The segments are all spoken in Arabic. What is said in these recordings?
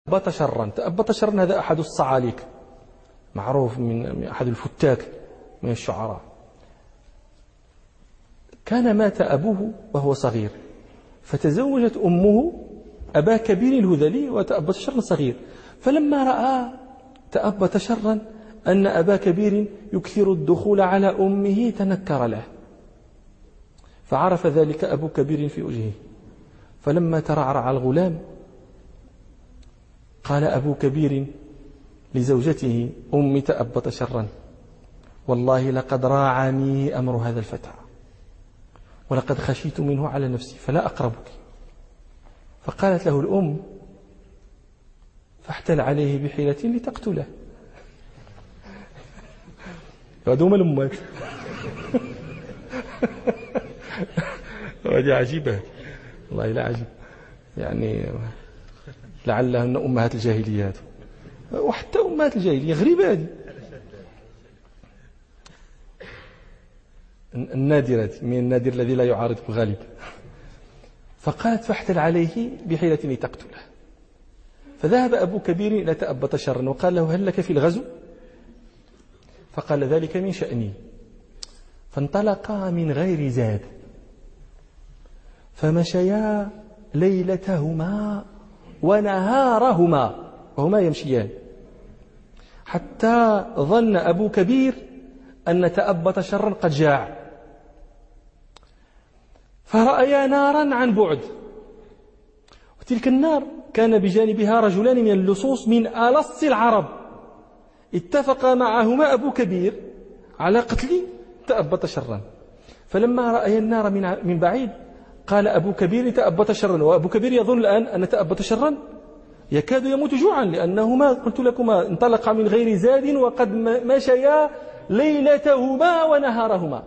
تأبط شرا. تأبط شرا هذا أحد الصعاليك، معروف من أحد الفتاك من الشعراء. كان مات أبوه وهو صغير، فتزوجت أمه أبا كبير الهذلي وتأبط شرا صغير. فلما رأى تأبط شرا أن أبا كبير يكثر الدخول على أمه تنكر له، فعرف ذلك أبو كبير في وجهه. فلما ترعرع الغلام قال أبو كبير لزوجته: أمي تأبط شرا، والله لقد راعني أمر هذا الفتى، ولقد خشيت منه على نفسي فلا أقربك. فقالت له الأم: فاحتل عليه بحيلة لتقتله. هذوما الأمات. هذه عجيبة والله، لا عجيب يعني، لعلهن أمهات الجاهليات، وحتى أمهات الجاهلية غريبة هذه، النادرة من النادر الذي لا يعارض الغالب. فقالت: فاحتل عليه بحيلة لتقتله. فذهب أبو كبير إلى تأبط شرا وقال له: هل لك في الغزو؟ فقال: ذلك من شأني. فانطلقا من غير زاد، فمشيا ليلتهما ونهارهما وهما يمشيان، حتى ظن أبو كبير أن تأبط شرا قد جاع، فرأيا نارا عن بعد، وتلك النار كان بجانبها رجلان من اللصوص من ألص العرب، اتفق معهما أبو كبير على قتل تأبط شرا. فلما رأيا النار من بعيد قال أبو كبير: تأبط شرا. وأبو كبير يظن الآن أن تأبط شرا يكاد يموت جوعا، لأنهما قلت لكما انطلق من غير زاد وقد مشيا ليلتهما ونهارهما.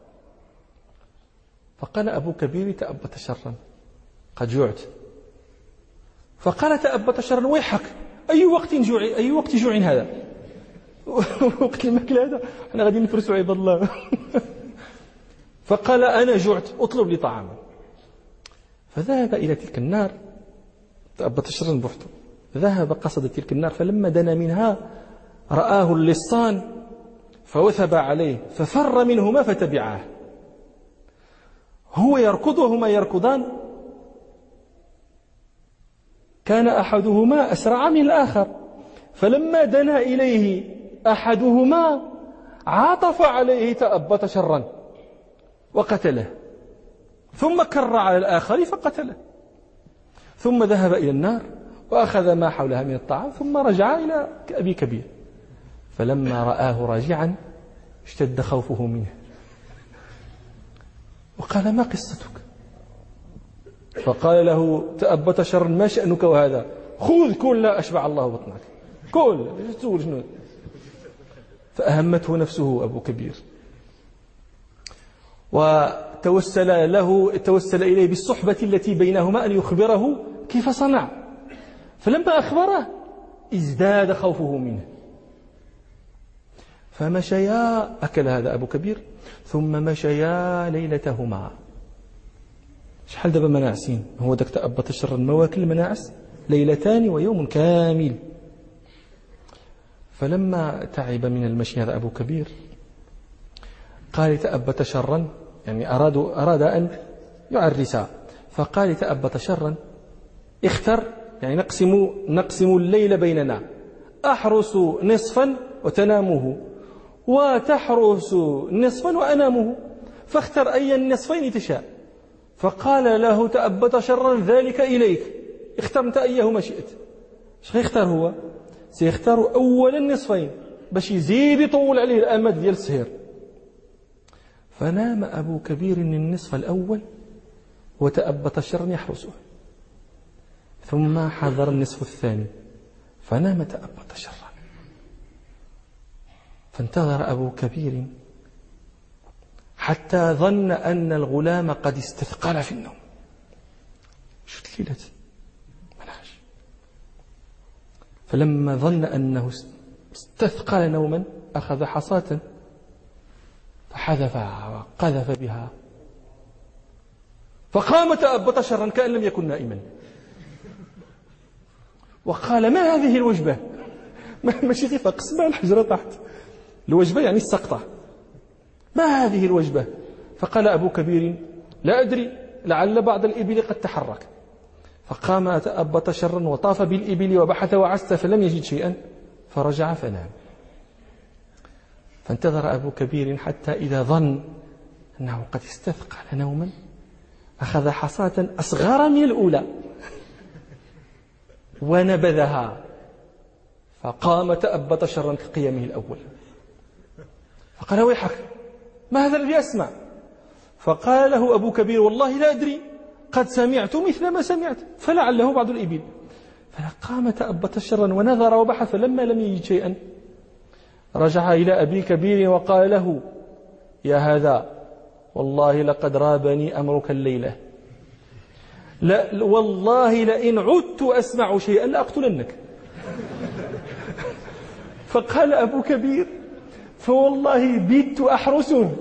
فقال أبو كبير: تأبط شرا، قد جعت. فقال تأبط شرا: ويحك، أي وقت جوع هذا؟ وقت الماكل هذا؟ احنا غادي نفرسوا عباد الله. فقال: أنا جعت، أطلب لي طعاما. فذهب إلى تلك النار، تأبط شرا بحته، ذهب قصد تلك النار، فلما دنا منها رآه اللصان فوثب عليه، ففر منهما فتبعاه، هو يركض وهما يركضان، كان أحدهما أسرع من الآخر، فلما دنا إليه أحدهما عاطف عليه تأبط شرا وقتله، ثم كر على الآخر فقتله، ثم ذهب إلى النار وأخذ ما حولها من الطعام، ثم رجع إلى أبي كبير. فلما رآه راجعا اشتد خوفه منه، وقال: ما قصتك؟ فقال له تأبط شرا: ما شأنك وهذا؟ خذ كل أشبع الله بطنك، كل تقول شنو. فأهمته نفسه أبو كبير، وتوسل إليه بالصحبة التي بينهما أن يخبره كيف صنع. فلما أخبره ازداد خوفه منه، فمشيا، أكل هذا أبو كبير، ثم مشيا ليلتهما. شحال دابا مناعسين؟ هو داك تأبط شرا مواكل المناعس ليلتان ويوم كامل. فلما تعب من المشي هذا أبو كبير قال: تأبط شرا، يعني أراد أن يعرسها، فقال: تأبط شرا، اختر، يعني نقسم الليل بيننا، أحرس نصفا وتنامه، وتحرس نصفا وأنامه، فاختر أي النصفين تشاء. فقال له تأبط شرا: ذلك إليك، اختر أنت أيهما شئت. ايش غيختار هو؟ سيختار أول النصفين باش يزيد يطول عليه الأمد ديال السهر. فنام أبو كبير النصف الأول وتأبط شرا يحرسه، ثم حضر النصف الثاني فنام تأبط شرا. فانتظر أبو كبير حتى ظن أن الغلام قد استثقل في النوم. شفت ليلة مناش. فلما ظن أنه استثقل نوما أخذ حصاة فحذفها وقذف بها، فقام تأبط شرا كأن لم يكن نائما، وقال: ما هذه الوجبة؟ ماشي غير قسمة الحجرة تحت، الوجبة يعني السقطة. ما هذه الوجبة؟ فقال أبو كبير: لا أدري، لعل بعض الإبل قد تحرك. فقام تأبط شرا وطاف بالإبل وبحث وعست فلم يجد شيئا، فرجع فنام. فانتظر أبو كبير حتى إذا ظن أنه قد استثقل نوما أخذ حصاة أصغر من الأولى ونبذها، فقام تأبط شرا كقيامه الأول. فقال: ويحك، ما هذا الذي أسمع؟ فقال له أبو كبير: والله لا أدري، قد سمعت مثل ما سمعت، فلعله بعض الإبل. فقام تأبط شرا ونظر وبحث، فلما لم يجد شيئا رجع إلى أبي كبير وقال له: يا هذا، والله لقد رابني أمرك الليلة، لا والله لئن عدت أسمع شيئا لأقتلنك. فقال أبو كبير: فوالله بيت أحرسه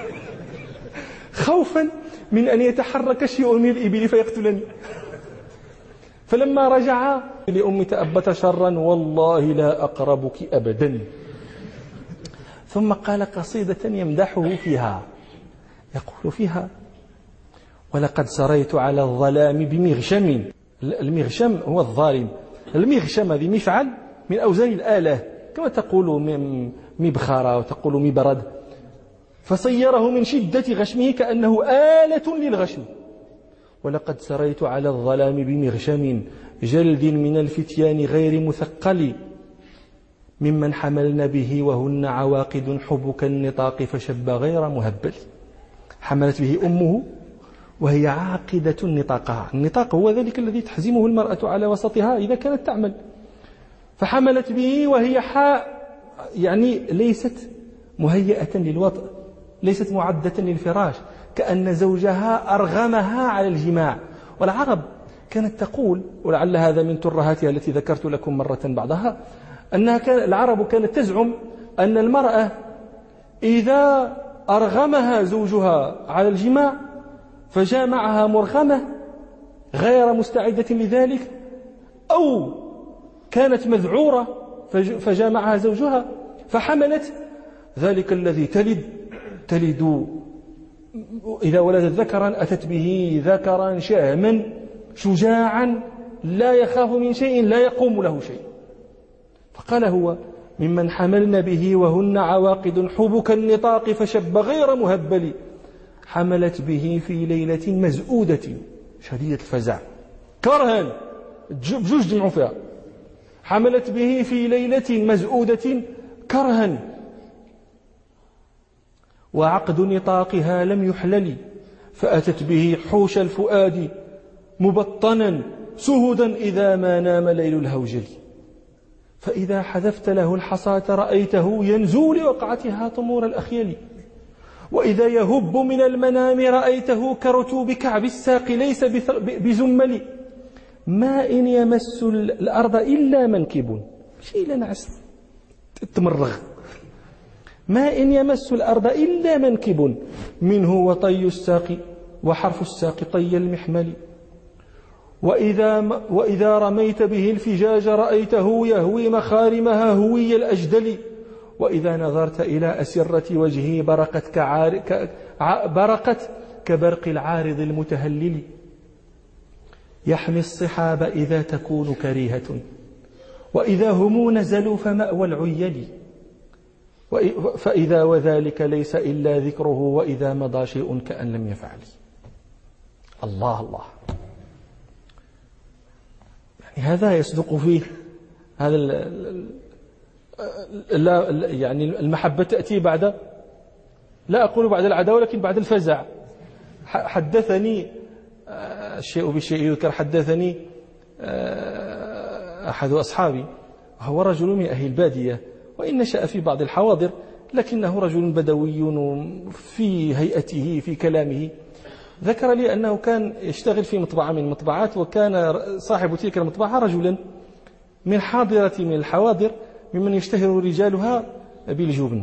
خوفا من أن يتحرك شيء من الإبل فيقتلني. فلما رجع لأم تأبت شرا: والله لا أقربك أبدا. ثم قال قصيدة يمدحه فيها، يقول فيها: ولقد سريت على الظلام بمغشم. المغشم هو الظالم، المغشم هذه مفعل من أوزان الآلة، كما تقول مبخرة وتقول مبرد، فصيره من شدة غشمه كأنه آلة للغشم. ولقد سريت على الظلام بمغشم جلد من الفتيان غير مثقل، ممن حملن به وهن عواقد حبك النطاق فشب غير مهبل. حملت به أمه وهي عاقدة النطاق. النطاق هو ذلك الذي تحزمه المرأة على وسطها إذا كانت تعمل. فحملت به وهي يعني ليست مهيئة للوطء، ليست معدة للفراش، كأن زوجها أرغمها على الجماع. والعرب كانت تقول، ولعل هذا من ترهاتها التي ذكرت لكم مرة بعضها، أنها العرب كانت تزعم أن المرأة إذا أرغمها زوجها على الجماع فجامعها مرغمة غير مستعدة لذلك، أو كانت مذعورة فجامعها زوجها فحملت، ذلك الذي تلد إذا ولدت ذكرا أتت به ذكرا شهما شجاعا لا يخاف من شيء لا يقوم له شيء. فقال هو: ممن حملن به وهن عواقد حبك النطاق فشب غير مهبل. حملت به في ليلة مزؤودة شديدة الفزع، كرها بجوج جمعوا فيها. حملت به في ليلة مزؤودة كرها، وعقد نطاقها لم يحلل، فأتت به حوش الفؤاد مبطنا سهدا إذا ما نام ليل الهوجل. فإذا حذفت له الحصاة رأيته ينزو لوقعتها طمور الأخيل، وإذا يهب من المنام رأيته كرتوب كعب الساق ليس بزمل. ما إن يمس الأرض إلا منكب، شيء لا نعس تمرغ. ما إن يمس الأرض إلا منكب، منه وطي الساق وحرف الساق طي المحمل. وإذا رميت به الفجاج رأيته يهوي مخارمها هوي الأجدل. وإذا نظرت إلى أسرة وجهه برقت كبرق العارض المتهلل. يحمي الصحاب إذا تكون كريهة، وإذا هم نزلوا فمأوى العيل. فإذا وذلك ليس إلا ذكره، وإذا مضى شيء كأن لم يفعل. الله الله، يعني هذا يصدق فيه هذا يعني المحبة تأتي بعد، لا أقول بعد العداوة ولكن بعد الفزع. حدثني الشيء بالشيء يذكر. حدثني أحد أصحابي، وهو رجل من أهل البادية، وإن نشأ في بعض الحواضر، لكنه رجل بدوي في هيئته في كلامه. ذكر لي أنه كان يشتغل في مطبعة من المطبعات، وكان صاحب تلك المطبعة رجلا من حاضرة من الحواضر ممن يشتهر رجالها بالجبن.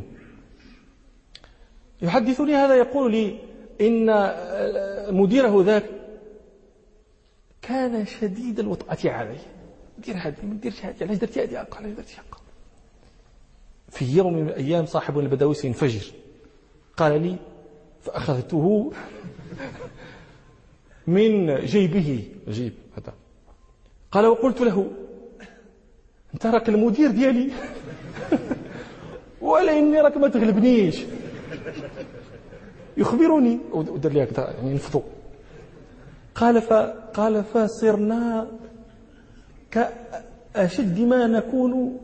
يحدثني هذا، يقول لي إن مديره ذاك كان شديد الوطأة عليه، دير هذه ما ديرش هذه، علاش درتي هذه؟ قال علاش درتي هكا. في يوم من الأيام صاحبنا البدوي سينفجر، قال لي فأخذته من جيبه، جيب هذا، قال وقلت له أنت راك المدير ديالي ولا إني راك ما تغلبنيش. يخبرني ودار لي هكذا يعني نفضوا. قال فصرنا كأشد ما نكون،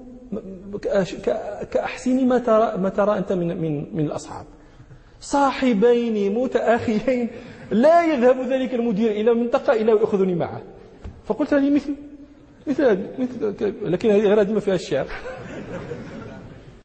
كأحسن ما ترى أنت من الأصحاب، صاحبين متأخيين، لا يذهب ذلك المدير إلى منطقة إلا ويأخذني معه. فقلت هذه مثل هذه، لكن هذه غير ما فيها الشعر.